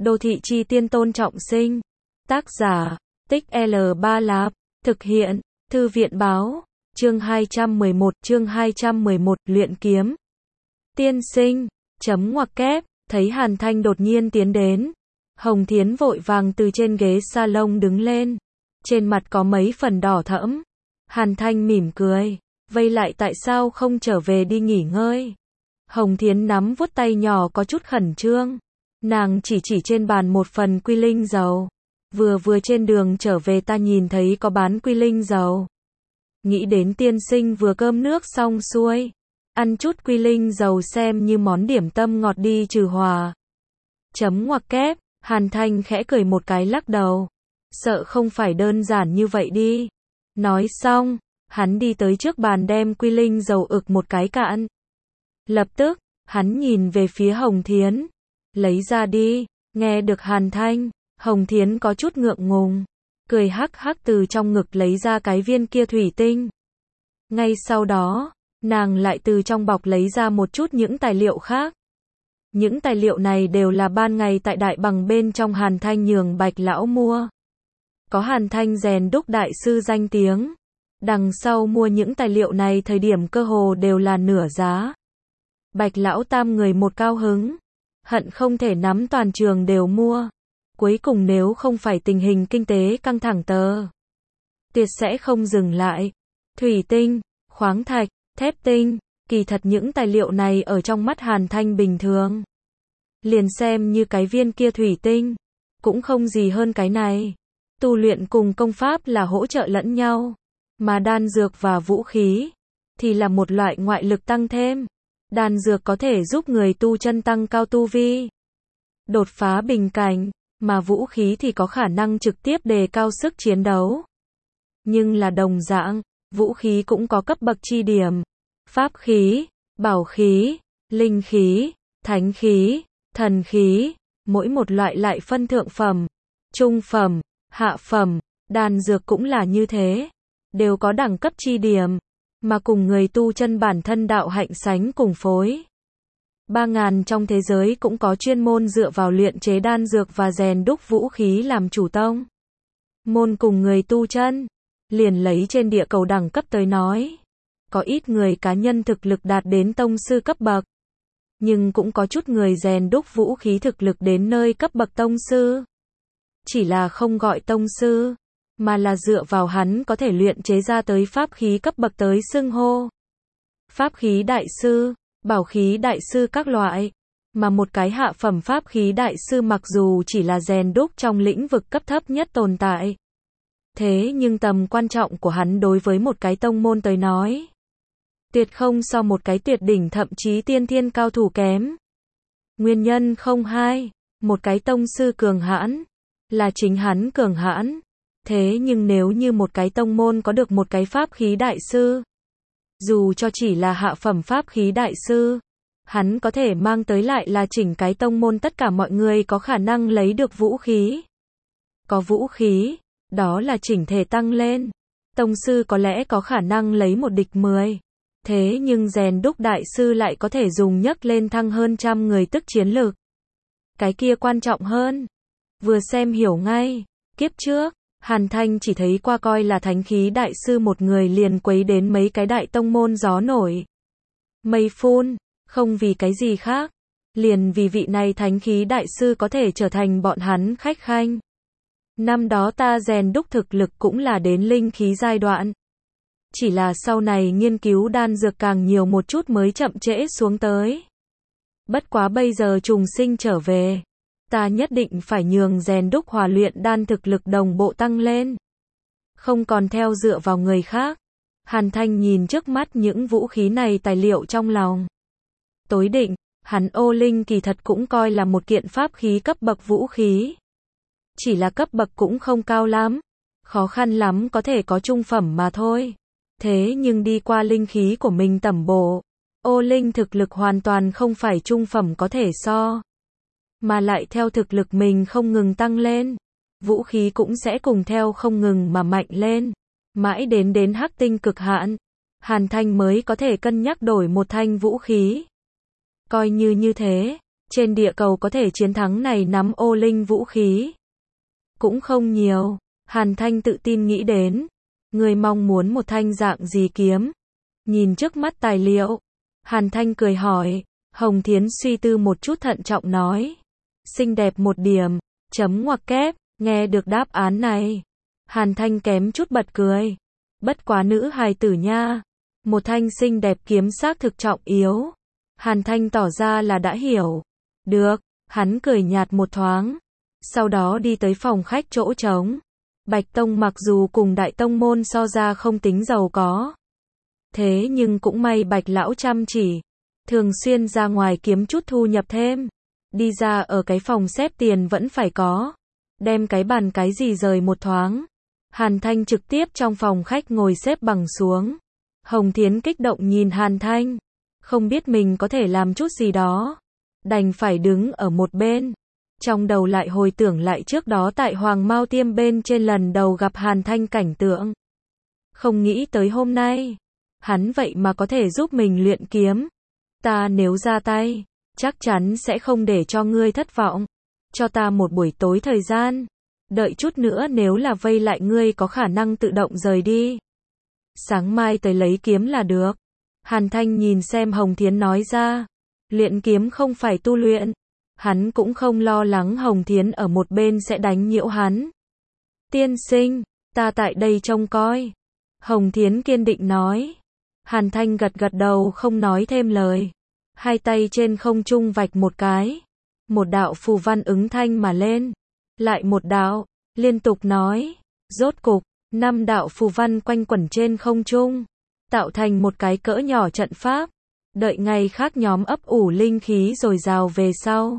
Đô thị chi tiên Tôn Trọng Sinh. Tác giả, Tích L3 Lạp. Thực hiện, Thư viện báo. Chương 211, luyện kiếm. Tiên sinh, chấm ngoặc kép, thấy Hàn Thanh đột nhiên tiến đến. Hồng Thiến vội vàng từ trên ghế salon đứng lên. Trên mặt có mấy phần đỏ thẫm. Hàn Thanh mỉm cười. Vây lại tại sao không trở về đi nghỉ ngơi? Hồng Thiến nắm vuốt tay nhỏ có chút khẩn trương. Nàng chỉ trên bàn một phần quy linh dầu. Vừa trên đường trở về ta nhìn thấy có bán quy linh dầu. Nghĩ đến tiên sinh vừa cơm nước xong xuôi. Ăn chút quy linh dầu xem như món điểm tâm ngọt đi trừ hòa. Chấm ngoặc kép, Hàn Thanh khẽ cười một cái lắc đầu. Sợ không phải đơn giản như vậy đi. Nói xong, hắn đi tới trước bàn đem quy linh dầu ực một cái cạn. Lập tức, hắn nhìn về phía Hồng Thiến. Lấy ra đi, nghe được Hàn Thanh, Hồng Thiến có chút ngượng ngùng. Cười hắc hắc từ trong ngực lấy ra cái viên kia thủy tinh. Ngay sau đó, nàng lại từ trong bọc lấy ra một chút những tài liệu khác. Những tài liệu này đều là ban ngày tại Đại Bằng bên trong Hàn Thanh nhường Bạch lão mua. Có Hàn Thanh rèn đúc đại sư danh tiếng. Đằng sau mua những tài liệu này thời điểm cơ hồ đều là nửa giá. Bạch lão tam người một cao hứng. Hận không thể nắm toàn trường đều mua. Cuối cùng nếu không phải tình hình kinh tế căng thẳng tuyệt sẽ không dừng lại. Thủy tinh, khoáng thạch, thép tinh, kỳ thật những tài liệu này ở trong mắt Hàn Thanh bình thường. Liền xem như cái viên kia thủy tinh, cũng không gì hơn cái này. Tu luyện cùng công pháp là hỗ trợ lẫn nhau, mà đan dược và vũ khí thì là một loại ngoại lực tăng thêm. Đan dược có thể giúp người tu chân tăng cao tu vi, đột phá bình cảnh, mà vũ khí thì có khả năng trực tiếp đề cao sức chiến đấu. Nhưng là đồng dạng, vũ khí cũng có cấp bậc chi điểm. Pháp khí, bảo khí, linh khí, thánh khí, thần khí, mỗi một loại lại phân thượng phẩm, trung phẩm, hạ phẩm, đan dược cũng là như thế, đều có đẳng cấp chi điểm, mà cùng người tu chân bản thân đạo hạnh sánh cùng phối. 3.000 trong thế giới cũng có chuyên môn dựa vào luyện chế đan dược và rèn đúc vũ khí làm chủ tông môn cùng người tu chân. Liền lấy trên địa cầu đẳng cấp tới nói, có ít người cá nhân thực lực đạt đến tông sư cấp bậc, nhưng cũng có chút người rèn đúc vũ khí thực lực đến nơi cấp bậc tông sư. Chỉ là không gọi tông sư, mà là dựa vào hắn có thể luyện chế ra tới pháp khí cấp bậc tới xưng hô. Pháp khí đại sư, bảo khí đại sư các loại, mà một cái hạ phẩm pháp khí đại sư mặc dù chỉ là rèn đúc trong lĩnh vực cấp thấp nhất tồn tại. Thế nhưng tầm quan trọng của hắn đối với một cái tông môn tới nói, tuyệt không so một cái tuyệt đỉnh thậm chí tiên thiên cao thủ kém. Nguyên nhân không hai, một cái tông sư cường hãn, là chính hắn cường hãn. Thế nhưng nếu như một cái tông môn có được một cái pháp khí đại sư, dù cho chỉ là hạ phẩm pháp khí đại sư, hắn có thể mang tới lại là chỉnh cái tông môn tất cả mọi người có khả năng lấy được vũ khí. Có vũ khí, đó là chỉnh thể tăng lên. Tông sư có lẽ có khả năng lấy một địch 10. Thế nhưng rèn đúc đại sư lại có thể dùng nhấc lên thăng hơn trăm người tức chiến lực. Cái kia quan trọng hơn. Vừa xem hiểu ngay. Kiếp trước, Hàn Thanh chỉ thấy qua coi là thánh khí đại sư một người liền quấy đến mấy cái đại tông môn gió nổi mây phun, không vì cái gì khác. Liền vì vị này thánh khí đại sư có thể trở thành bọn hắn khách khanh. Năm đó ta rèn đúc thực lực cũng là đến linh khí giai đoạn. Chỉ là sau này nghiên cứu đan dược càng nhiều một chút mới chậm trễ xuống tới. Bất quá bây giờ trùng sinh trở về, ta nhất định phải nhường rèn đúc hòa luyện đan thực lực đồng bộ tăng lên. Không còn theo dựa vào người khác. Hàn Thanh nhìn trước mắt những vũ khí này tài liệu trong lòng. Tối định, hắn ô linh kỳ thật cũng coi là một kiện pháp khí cấp bậc vũ khí. Chỉ là cấp bậc cũng không cao lắm. Khó khăn lắm có thể có trung phẩm mà thôi. Thế nhưng đi qua linh khí của mình tẩm bổ, ô linh thực lực hoàn toàn không phải trung phẩm có thể so. Mà lại theo thực lực mình không ngừng tăng lên, vũ khí cũng sẽ cùng theo không ngừng mà mạnh lên. Mãi đến hắc tinh cực hạn, Hàn Thanh mới có thể cân nhắc đổi một thanh vũ khí. Coi như thế, Trên địa cầu có thể chiến thắng này nắm ô linh vũ khí cũng không nhiều. Hàn Thanh tự tin nghĩ đến. Ngươi mong muốn một thanh dạng gì kiếm? Nhìn trước mắt tài liệu, Hàn Thanh cười hỏi. Hồng Thiến suy tư một chút thận trọng nói. Xinh đẹp một điểm, chấm ngoặc kép. Nghe được đáp án này, Hàn Thanh kém chút bật cười. Bất quá nữ hài tử nha. Một thanh xinh đẹp kiếm xác thực trọng yếu. Hàn Thanh tỏ ra là đã hiểu. Được, hắn cười nhạt một thoáng. Sau đó đi tới phòng khách chỗ trống. Bạch Tông mặc dù cùng Đại Tông môn so ra không tính giàu có. Thế nhưng cũng may Bạch lão chăm chỉ. Thường xuyên ra ngoài kiếm chút thu nhập thêm. Đi ra ở cái phòng xếp tiền vẫn phải có. Đem cái bàn cái gì rời một thoáng. Hàn Thanh trực tiếp trong phòng khách ngồi xếp bằng xuống. Hồng Thiến kích động nhìn Hàn Thanh. Không biết mình có thể làm chút gì đó. Đành phải đứng ở một bên. Trong đầu lại hồi tưởng lại trước đó tại Hoàng Mao Tiêm bên trên lần đầu gặp Hàn Thanh cảnh tượng. Không nghĩ tới hôm nay. Hắn vậy mà có thể giúp mình luyện kiếm. Ta nếu ra tay, chắc chắn sẽ không để cho ngươi thất vọng. Cho ta một buổi tối thời gian. Đợi chút nữa nếu là vây lại ngươi có khả năng tự động rời đi. Sáng mai tới lấy kiếm là được. Hàn Thanh nhìn xem Hồng Thiến nói ra. Luyện kiếm không phải tu luyện. Hắn cũng không lo lắng Hồng Thiến ở một bên sẽ đánh nhiễu hắn. Tiên sinh, ta tại đây trông coi. Hồng Thiến kiên định nói. Hàn Thanh gật gật đầu không nói thêm lời. Hai tay trên không trung vạch một cái. Một đạo phù văn ứng thanh mà lên. Lại một đạo, liên tục nói. Rốt cục, 5 đạo phù văn quanh quẩn trên không trung. Tạo thành một cái cỡ nhỏ trận pháp. Đợi ngày khác nhóm ấp ủ linh khí dồi dào về sau.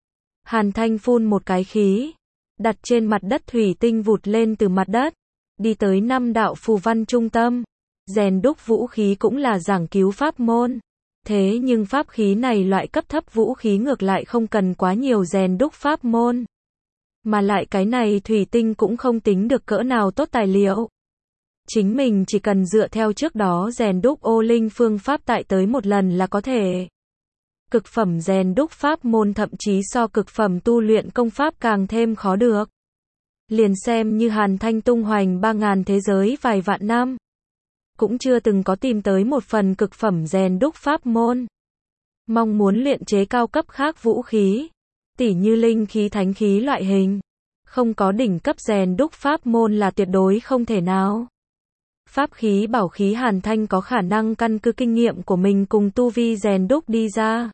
Hàn Thanh phun một cái khí. Đặt trên mặt đất thủy tinh vụt lên từ mặt đất. Đi tới 5 đạo phù văn trung tâm. Rèn đúc vũ khí cũng là giảng cứu pháp môn. Thế nhưng pháp khí này loại cấp thấp vũ khí ngược lại không cần quá nhiều rèn đúc pháp môn. Mà lại cái này thủy tinh cũng không tính được cỡ nào tốt tài liệu. Chính mình chỉ cần dựa theo trước đó rèn đúc ô linh phương pháp tại tới một lần là có thể. Cực phẩm rèn đúc pháp môn thậm chí so cực phẩm tu luyện công pháp càng thêm khó được. Liền xem như Hàn Thanh tung hoành 3.000 thế giới vài vạn năm. Cũng chưa từng có tìm tới một phần cực phẩm rèn đúc pháp môn. Mong muốn luyện chế cao cấp khác vũ khí. Tỉ như linh khí thánh khí loại hình. Không có đỉnh cấp rèn đúc pháp môn là tuyệt đối không thể nào. Pháp khí bảo khí Hàn Thanh có khả năng căn cứ kinh nghiệm của mình cùng tu vi rèn đúc đi ra.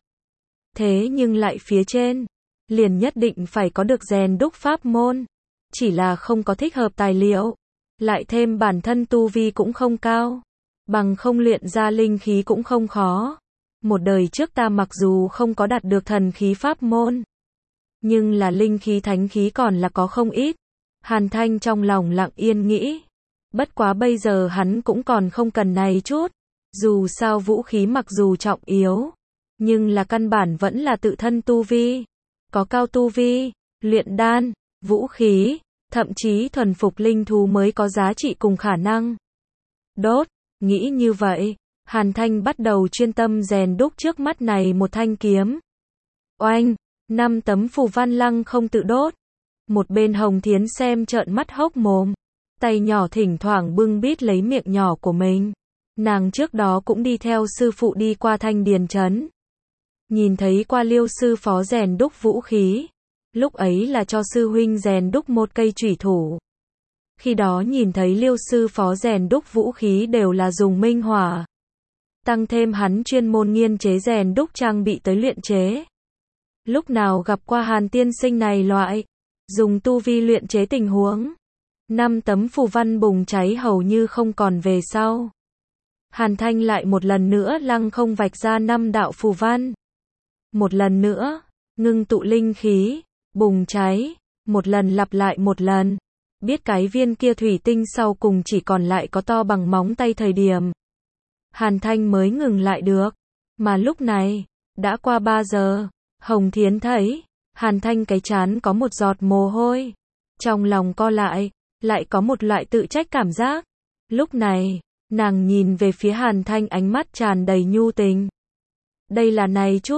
Thế nhưng lại phía trên, liền nhất định phải có được rèn đúc pháp môn. Chỉ là không có thích hợp tài liệu. Lại thêm bản thân tu vi cũng không cao. Bằng không luyện ra linh khí cũng không khó. Một đời trước ta mặc dù không có đạt được thần khí pháp môn. Nhưng là linh khí thánh khí còn là có không ít. Hàn Thanh trong lòng lặng yên nghĩ. Bất quá bây giờ hắn cũng còn không cần này chút. Dù sao vũ khí mặc dù trọng yếu. Nhưng là căn bản vẫn là tự thân tu vi. Có cao tu vi, luyện đan, vũ khí, thậm chí thuần phục linh thú mới có giá trị cùng khả năng. Đốt, nghĩ như vậy, Hàn Thanh bắt đầu chuyên tâm rèn đúc trước mắt này một thanh kiếm. Oanh, 5 tấm phù văn lăng không tự đốt. Một bên Hồng Thiến xem trợn mắt hốc mồm. Tay nhỏ thỉnh thoảng bưng bít lấy miệng nhỏ của mình. Nàng trước đó cũng đi theo sư phụ đi qua Thanh Điền Trấn. Nhìn thấy qua Liêu sư phó rèn đúc vũ khí. Lúc ấy là cho sư huynh rèn đúc một cây chủy thủ. Khi đó nhìn thấy Liêu sư phó rèn đúc vũ khí đều là dùng minh hỏa. Tăng thêm hắn chuyên môn nghiên chế rèn đúc trang bị tới luyện chế. Lúc nào gặp qua Hàn tiên sinh này loại. Dùng tu vi luyện chế tình huống. 5 tấm phù văn bùng cháy hầu như không còn về sau. Hàn Thanh lại một lần nữa lăng không vạch ra 5 đạo phù văn. Một lần nữa, ngưng tụ linh khí, bùng cháy, một lần lặp lại một lần. Biết cái viên kia thủy tinh sau cùng chỉ còn lại có to bằng móng tay thời điểm. Hàn Thanh mới ngừng lại được. Mà lúc này, đã qua 3 giờ, Hồng Thiến thấy, Hàn Thanh cái trán có một giọt mồ hôi. Trong lòng co lại có một loại tự trách cảm giác. Lúc này, nàng nhìn về phía Hàn Thanh ánh mắt tràn đầy nhu tình. Đây là này chút,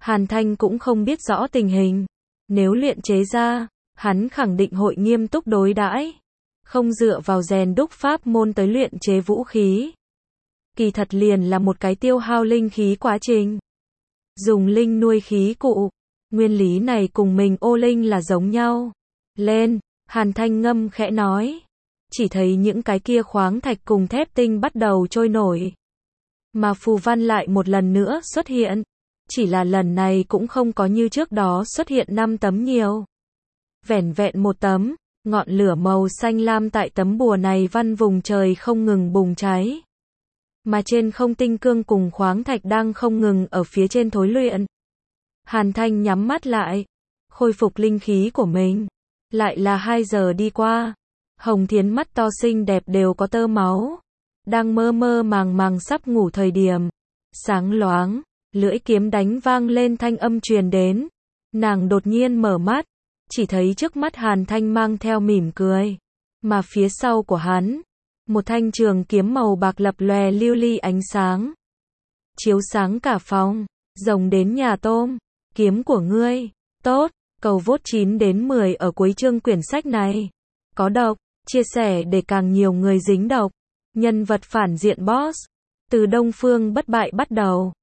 Hàn Thanh cũng không biết rõ tình hình. Nếu luyện chế ra, hắn khẳng định hội nghiêm túc đối đãi, không dựa vào rèn đúc pháp môn tới luyện chế vũ khí. Kỳ thật liền là một cái tiêu hao linh khí quá trình. Dùng linh nuôi khí cụ, nguyên lý này cùng mình ô linh là giống nhau. Lên, Hàn Thanh ngâm khẽ nói. Chỉ thấy những cái kia khoáng thạch cùng thép tinh bắt đầu trôi nổi. Mà phù văn lại một lần nữa xuất hiện. Chỉ là lần này cũng không có như trước đó xuất hiện 5 tấm nhiều. Vẻn vẹn một tấm, ngọn lửa màu xanh lam tại tấm bùa này văn vùng trời không ngừng bùng cháy. Mà trên không tinh cương cùng khoáng thạch đang không ngừng ở phía trên thối luyện. Hàn Thanh nhắm mắt lại, khôi phục linh khí của mình. Lại là 2 giờ đi qua. Hồng Thiến mắt to xinh đẹp đều có tơ máu. Đang mơ mơ màng màng sắp ngủ thời điểm. Sáng loáng, lưỡi kiếm đánh vang lên thanh âm truyền đến. Nàng đột nhiên mở mắt, chỉ thấy trước mắt Hàn Thanh mang theo mỉm cười. Mà phía sau của hắn, một thanh trường kiếm màu bạc lập lòe lưu ly ánh sáng. Chiếu sáng cả phòng, rồng đến nhà tôm, kiếm của ngươi, tốt, cầu vote 9 đến 10 ở cuối chương quyển sách này. Có độc, chia sẻ để càng nhiều người dính độc. Nhân vật phản diện boss, từ Đông Phương bất bại bắt đầu.